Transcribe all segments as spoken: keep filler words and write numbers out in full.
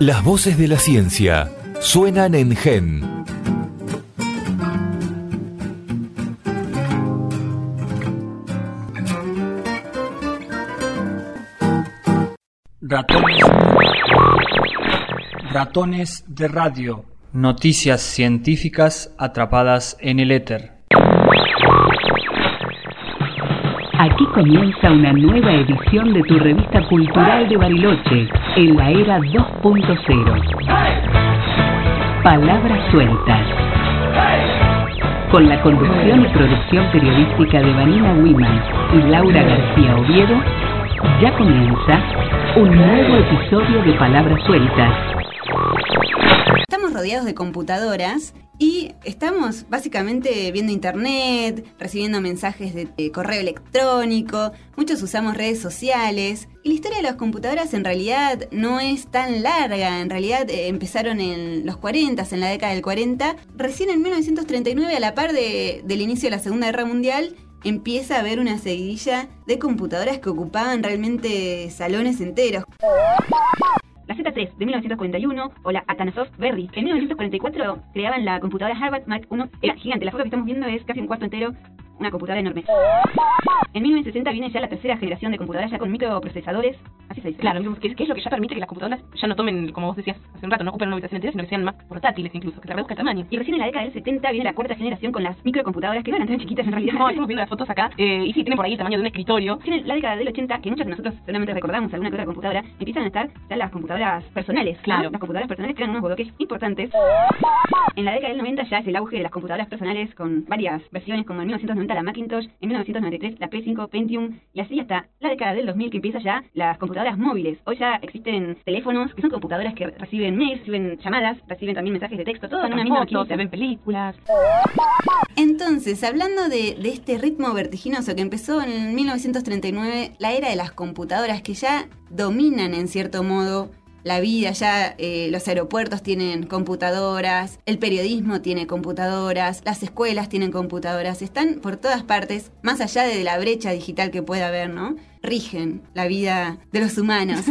Las voces de la ciencia suenan en Gen. Ratones, ratones de radio. Noticias científicas atrapadas en el éter. Aquí comienza una nueva edición de tu revista cultural de Bariloche, en la era dos punto cero. Palabras sueltas. Con la conducción y producción periodística de Vanina Wiman y Laura García Oviedo, ya comienza un nuevo episodio de Palabras sueltas. Estamos rodeados de computadoras y estamos básicamente viendo internet, recibiendo mensajes de, de correo electrónico, muchos usamos redes sociales. Y la historia de las computadoras en realidad no es tan larga, en realidad eh, empezaron en los cuarenta, en la década del cuarenta. Recién en mil novecientos treinta y nueve, a la par de, del inicio de la Segunda Guerra Mundial, empieza a haber una seguidilla de computadoras que ocupaban realmente salones enteros. La Z tres de mil novecientos cuarenta y uno o la Atanasoft Berry. En mil novecientos cuarenta y cuatro creaban la computadora Harvard Mark uno. Era gigante, la foto que estamos viendo es casi un cuarto entero, una computadora enorme. En mil novecientos sesenta viene ya la tercera generación de computadoras ya con microprocesadores, así se dice. Claro, que, que es lo que ya permite que las computadoras ya no tomen, como vos decías hace un rato, no ocupen una habitación entera, sino que sean más portátiles incluso, que se reduzca el tamaño. Y recién en la década del setenta viene la cuarta generación con las microcomputadoras, que no eran tan chiquitas en realidad. No, estamos viendo las fotos acá, eh, y sí, tienen por ahí el tamaño de un escritorio. En la década del ochenta, que muchos de nosotros seguramente recordamos alguna que otra computadora, empiezan a estar ya las computadoras personales. Claro. ¿No? Las computadoras personales que eran unos bloques importantes. En la década del noventa ya es el auge de las computadoras personales con varias versiones, como en mil novecientos noventa la Macintosh, en mil novecientos noventa y tres la P cinco Pentium, y así hasta la década del dos mil, que empieza ya las computadoras móviles. Hoy ya existen teléfonos que son computadoras que reciben mails, reciben llamadas, reciben también mensajes de texto, todo en una misma maquinita. Se ven películas. Entonces, hablando de, de este ritmo vertiginoso que empezó en mil novecientos treinta y nueve, la era de las computadoras que ya dominan en cierto modo la vida, ya eh, los aeropuertos tienen computadoras, el periodismo tiene computadoras, las escuelas tienen computadoras, están por todas partes, más allá de la brecha digital que pueda haber, ¿no? Rigen la vida de los humanos.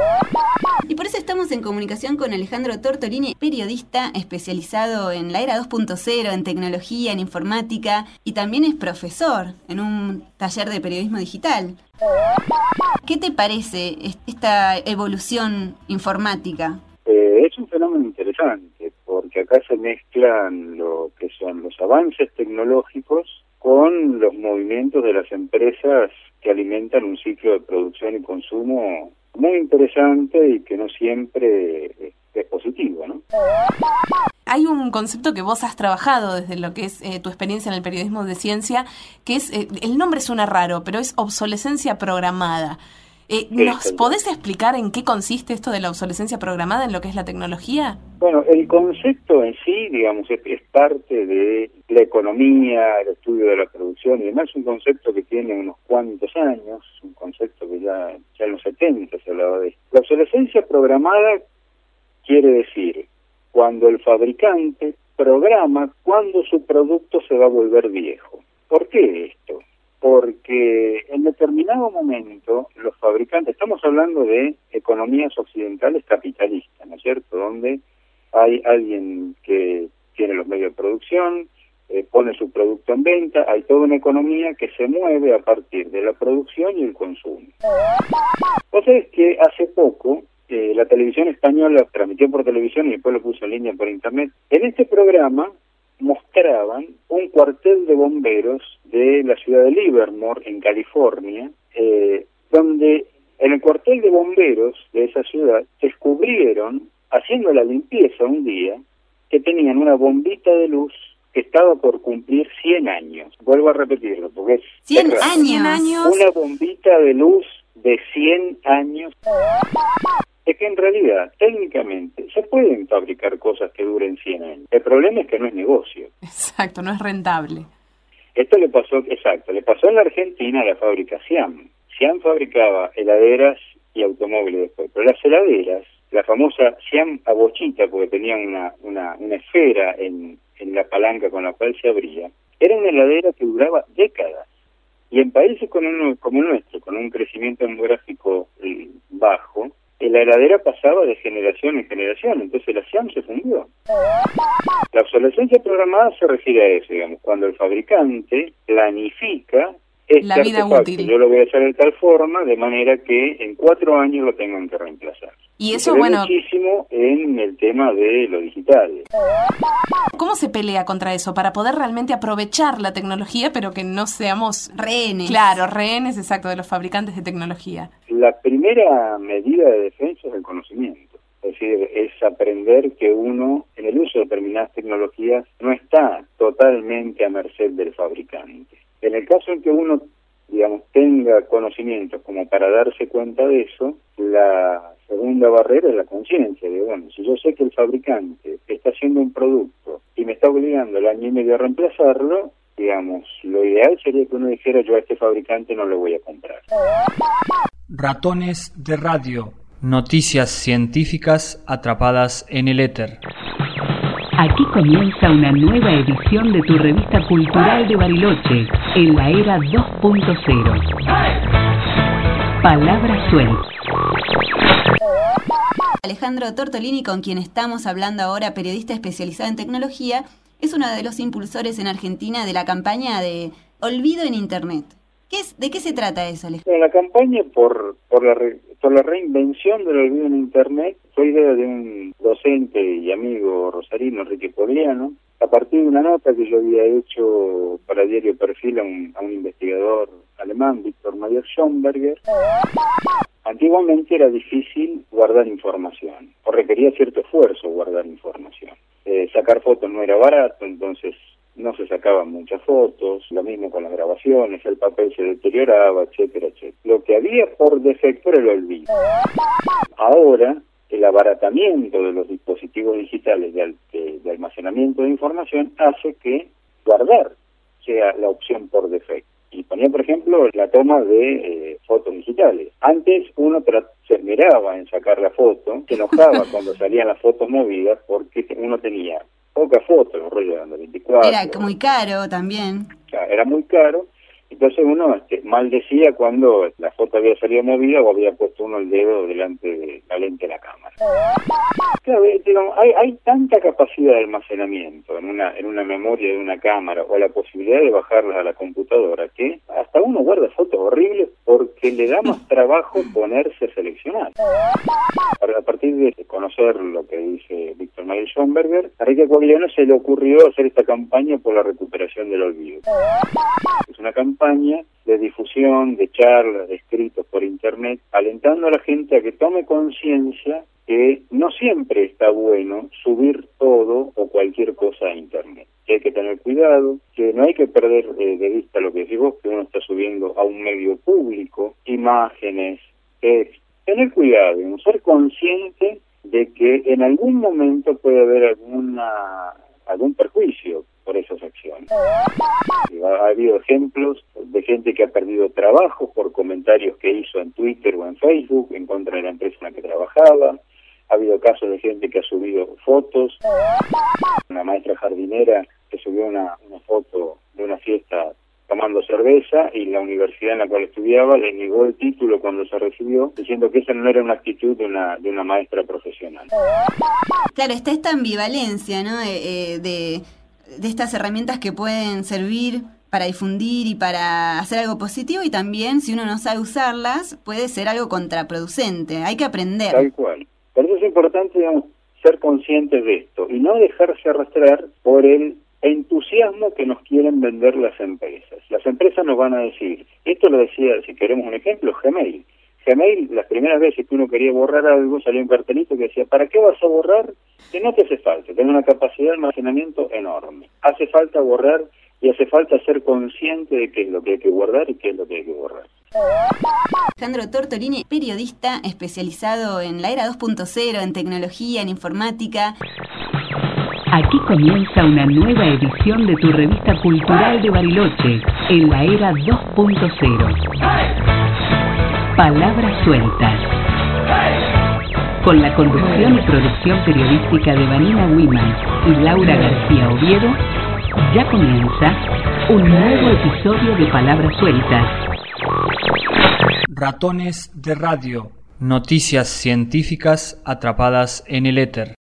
Y por eso estamos en comunicación con Alejandro Tortolini, periodista especializado en la era dos punto cero, en tecnología, en informática, y también es profesor en un taller de periodismo digital. ¿Qué te parece esta evolución informática? Eh, es un fenómeno interesante, porque acá se mezclan lo que son los avances tecnológicos con los movimientos de las empresas que alimentan un ciclo de producción y consumo muy interesante y que no siempre es positivo, ¿no? Hay un concepto que vos has trabajado desde lo que es eh, tu experiencia en el periodismo de ciencia, que es, eh, el nombre suena raro, pero es obsolescencia programada. Eh, ¿Nos podés explicar en qué consiste esto de la obsolescencia programada en lo que es la tecnología? Bueno, el concepto en sí, digamos, es, es parte de la economía, el estudio de la producción y demás. Es un concepto que tiene unos cuantos años, un concepto que ya, ya en los setenta se hablaba de esto. La obsolescencia programada quiere decir cuando el fabricante programa cuándo su producto se va a volver viejo. ¿Por qué esto? Porque en determinado momento los fabricantes, estamos hablando de economías occidentales capitalistas, ¿no es cierto?, donde hay alguien que tiene los medios de producción, eh, pone su producto en venta, hay toda una economía que se mueve a partir de la producción y el consumo. Entonces, que hace poco eh, la televisión española transmitió por televisión y después lo puso en línea por internet. En este programa mostraban un cuartel de bomberos de la ciudad de Livermore, en California, eh, donde en el cuartel de bomberos de esa ciudad descubrieron, haciendo la limpieza un día, que tenían una bombita de luz que estaba por cumplir cien años. Vuelvo a repetirlo, porque es... ¿cien años? Una bombita de luz de cien años. Es que en realidad, técnicamente, se pueden fabricar cosas que duren cien años. El problema es que no es negocio. Exacto, no es rentable. Esto le pasó, exacto, le pasó en la Argentina a la fábrica Siam. Siam fabricaba heladeras y automóviles después, pero las heladeras, la famosa Siam a bochita, porque tenían una, una, una esfera en, en la palanca con la cual se abría, era una heladera que duraba décadas. Y en países como, uno, como el nuestro, con un crecimiento demográfico eh, bajo, la heladera pasaba de generación en generación, entonces la SIAM se fundió. La obsolescencia programada se refiere a eso, digamos, cuando el fabricante planifica este la vida artefacto, útil. yo lo voy a hacer de tal forma, de manera que en cuatro años lo tengan que reemplazar. Y Y eso, se ve bueno, muchísimo en el tema de lo digital. ¿cómo se pelea contra eso? Para poder realmente aprovechar la tecnología, pero que no seamos Rehenes. Claro, rehenes, exacto, de los fabricantes de tecnología. La primera medida de defensa es el conocimiento. Es decir, es aprender que uno, en el uso de determinadas tecnologías, no está totalmente a merced del fabricante. En el caso en que uno, digamos, tenga conocimientos como para darse cuenta de eso, la segunda barrera es la conciencia. De, bueno, si yo sé que el fabricante está haciendo un producto y me está obligando el año y medio a reemplazarlo, digamos, lo ideal sería que uno dijera, yo a este fabricante no le voy a comprar. Ratones de radio. Noticias científicas atrapadas en el éter. Aquí comienza una nueva edición de tu revista cultural de Bariloche, en la era dos punto cero. Palabra suelta. Alejandro Tortolini, con quien estamos hablando ahora, periodista especializado en tecnología, es uno de los impulsores en Argentina de la campaña de Olvido en Internet. ¿Qué es, ¿De qué se trata eso, Alejandro? Bueno, la campaña por, por, la re, por la reinvención del olvido en Internet fue idea de un docente y amigo rosarino, Enrique Pogliano, a partir de una nota que yo había hecho para Diario Perfil a un, a un investigador alemán, Viktor Mayer-Schomberger. Antiguamente era difícil guardar información, o requería cierto esfuerzo guardar información. Eh, sacar fotos no era barato, entonces no se sacaban muchas fotos, lo mismo con las grabaciones, el papel se deterioraba, etcétera, etcétera. Lo que había por defecto era el olvido. Ahora, el abaratamiento de los dispositivos digitales de, al, de, de almacenamiento de información hace que guardar sea la opción por defecto. Y ponía, por ejemplo, la toma de eh, fotos digitales. Antes uno se esmeraba en sacar la foto, se enojaba cuando salían las fotos movidas porque uno tenía poca foto, los rollos eran de veinticuatro. Era muy caro también. O sea, era muy caro, entonces uno este, maldecía cuando la foto había salido movida o había puesto uno el dedo delante de la lente de la cámara. Claro, digamos, hay, hay tanta capacidad de almacenamiento en una en una memoria de una cámara o la posibilidad de bajarlas a la computadora que hasta uno guarda fotos horribles porque le da más trabajo ponerse a seleccionar. A partir de conocer lo que dice Viktor Mayer-Schomberger, a Enrique Pogliano se le ocurrió hacer esta campaña por la recuperación del olvido. Es una campaña de difusión, de charlas, de escritos por internet, alentando a la gente a que tome conciencia que no siempre está bueno subir todo o cualquier cosa a internet. Que hay que tener cuidado, que no hay que perder eh, de vista lo que decís vos, que uno está subiendo a un medio público, imágenes, textos. Tener cuidado, y ser consciente de que en algún momento puede haber alguna algún perjuicio por esas acciones. Ha habido ejemplos de gente que ha perdido trabajo por comentarios que hizo en Twitter o en Facebook en contra de la empresa en la que trabajaba. Ha habido casos de gente que ha subido fotos. Una maestra jardinera que subió una, una foto de una fiesta tomando cerveza y la universidad en la cual estudiaba le negó el título cuando se recibió, diciendo que esa no era una actitud de una de una maestra profesional. Claro, está esta ambivalencia, ¿no? De, de, de estas herramientas que pueden servir para difundir y para hacer algo positivo, y también, si uno no sabe usarlas, puede ser algo contraproducente. Hay que aprender. Tal cual. Por eso es importante, digamos, ser conscientes de esto y no dejarse arrastrar por el entusiasmo que nos quieren vender las empresas. Las empresas nos van a decir, esto lo decía, si queremos un ejemplo, Gmail. Gmail, las primeras veces que uno quería borrar algo, salió un cartelito que decía, ¿para qué vas a borrar? Que no te hace falta, tiene una capacidad de almacenamiento enorme. Hace falta borrar y hace falta ser consciente de qué es lo que hay que guardar y qué es lo que hay que borrar. Alejandro Tortolini, periodista especializado en la era dos punto cero, en tecnología, en informática. Aquí comienza una nueva edición de tu revista cultural de Bariloche, en la era dos punto cero. Palabras sueltas. Con la conducción y producción periodística de Vanina Wiman y Laura García Oviedo, ya comienza un nuevo episodio de Palabras sueltas. Ratones de radio. Noticias científicas atrapadas en el éter.